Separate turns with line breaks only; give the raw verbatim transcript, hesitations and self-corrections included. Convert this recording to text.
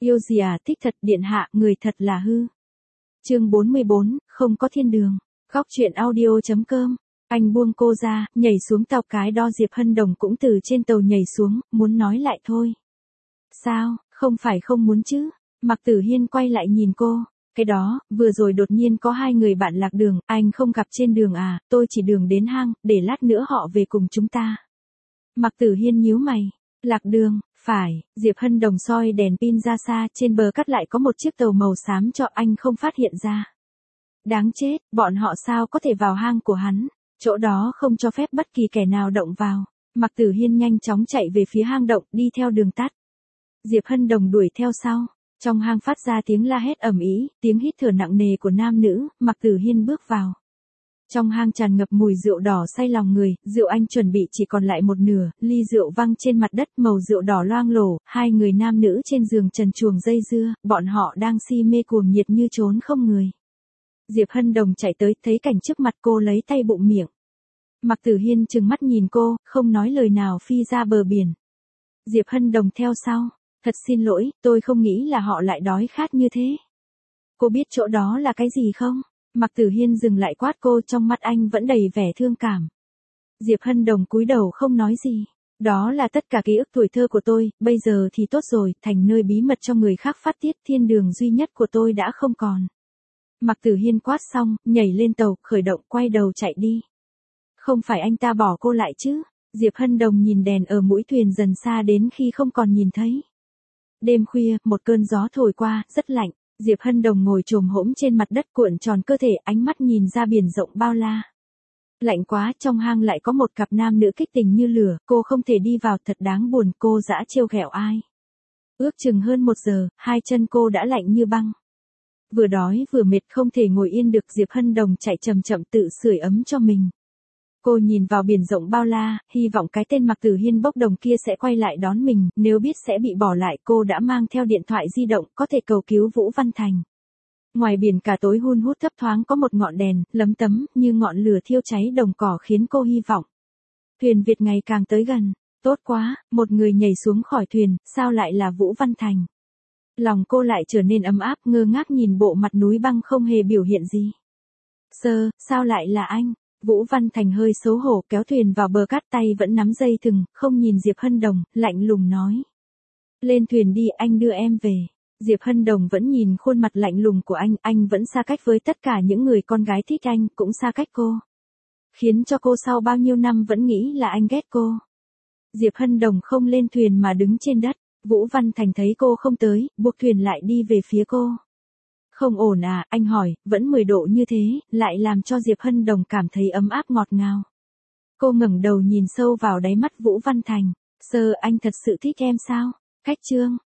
Yêu gì à, thích thật, điện hạ, người thật là hư. Chương bốn mươi bốn, không có thiên đường. Góc truyện audio chấm com. Anh buông cô ra, nhảy xuống tàu, cái đó Diệp Hân Đồng cũng từ trên tàu nhảy xuống, muốn nói lại thôi. Sao, không phải không muốn chứ? Mạc Tử Hiên quay lại nhìn cô. Cái đó, vừa rồi đột nhiên có hai người bạn lạc đường, anh không gặp trên đường à, tôi chỉ đường đến hang, để lát nữa họ về cùng chúng ta. Mạc Tử Hiên nhíu mày. Lạc đường, phải, Diệp Hân Đồng soi đèn pin ra xa, trên bờ cát lại có một chiếc tàu màu xám cho anh không phát hiện ra. Đáng chết, bọn họ sao có thể vào hang của hắn, chỗ đó không cho phép bất kỳ kẻ nào động vào. Mạc Tử Hiên nhanh chóng chạy về phía hang động, đi theo đường tắt. Diệp Hân Đồng đuổi theo sau, trong hang phát ra tiếng la hét ầm ĩ, tiếng hít thở nặng nề của nam nữ, Mạc Tử Hiên bước vào. Trong hang tràn ngập mùi rượu đỏ say lòng người, rượu anh chuẩn bị chỉ còn lại một nửa, ly rượu văng trên mặt đất, màu rượu đỏ loang lổ, hai người nam nữ trên giường trần truồng dây dưa, bọn họ đang si mê cuồng nhiệt như trốn không người. Diệp Hân Đồng chạy tới, thấy cảnh trước mặt cô lấy tay bụng miệng. Mạc Tử Hiên trừng mắt nhìn cô, không nói lời nào phi ra bờ biển. Diệp Hân Đồng theo sau, thật xin lỗi, tôi không nghĩ là họ lại đói khát như thế. Cô biết chỗ đó là cái gì không? Mạc Tử Hiên dừng lại quát cô, trong mắt anh vẫn đầy vẻ thương cảm. Diệp Hân Đồng cúi đầu không nói gì. Đó là tất cả ký ức tuổi thơ của tôi, bây giờ thì tốt rồi, thành nơi bí mật cho người khác phát tiết, thiên đường duy nhất của tôi đã không còn. Mạc Tử Hiên quát xong, nhảy lên tàu, khởi động, quay đầu chạy đi. Không phải anh ta bỏ cô lại chứ? Diệp Hân Đồng nhìn đèn ở mũi thuyền dần xa đến khi không còn nhìn thấy. Đêm khuya, một cơn gió thổi qua, rất lạnh. Diệp Hân Đồng ngồi chồm hổm trên mặt đất cuộn tròn cơ thể, ánh mắt nhìn ra biển rộng bao la. Lạnh quá, trong hang lại có một cặp nam nữ kích tình như lửa, cô không thể đi vào, thật đáng buồn, cô dã trêu ghẹo ai. Ước chừng hơn một giờ, hai chân cô đã lạnh như băng. Vừa đói vừa mệt không thể ngồi yên được, Diệp Hân Đồng chạy chậm chậm tự sưởi ấm cho mình. Cô nhìn vào biển rộng bao la, hy vọng cái tên Mạc Tử Hiên bốc đồng kia sẽ quay lại đón mình, nếu biết sẽ bị bỏ lại cô đã mang theo điện thoại di động, có thể cầu cứu Vũ Văn Thành. Ngoài biển cả tối hun hút thấp thoáng có một ngọn đèn, lấm tấm, như ngọn lửa thiêu cháy đồng cỏ khiến cô hy vọng. Thuyền Việt ngày càng tới gần, tốt quá, một người nhảy xuống khỏi thuyền, sao lại là Vũ Văn Thành? Lòng cô lại trở nên ấm áp, ngơ ngác nhìn bộ mặt núi băng không hề biểu hiện gì. Sơ, sao lại là anh? Vũ Văn Thành hơi xấu hổ kéo thuyền vào bờ cát, tay vẫn nắm dây thừng, không nhìn Diệp Hân Đồng, lạnh lùng nói. Lên thuyền đi, anh đưa em về. Diệp Hân Đồng vẫn nhìn khuôn mặt lạnh lùng của anh, anh vẫn xa cách với tất cả những người con gái thích anh, cũng xa cách cô. Khiến cho cô sau bao nhiêu năm vẫn nghĩ là anh ghét cô. Diệp Hân Đồng không lên thuyền mà đứng trên đất, Vũ Văn Thành thấy cô không tới, buộc thuyền lại đi về phía cô. Không ổn à, anh hỏi, vẫn mười độ như thế, lại làm cho Diệp Hân Đồng cảm thấy ấm áp ngọt ngào. Cô ngẩng đầu nhìn sâu vào đáy mắt Vũ Văn Thành, Sơ, anh thật sự thích em sao? Cách chương.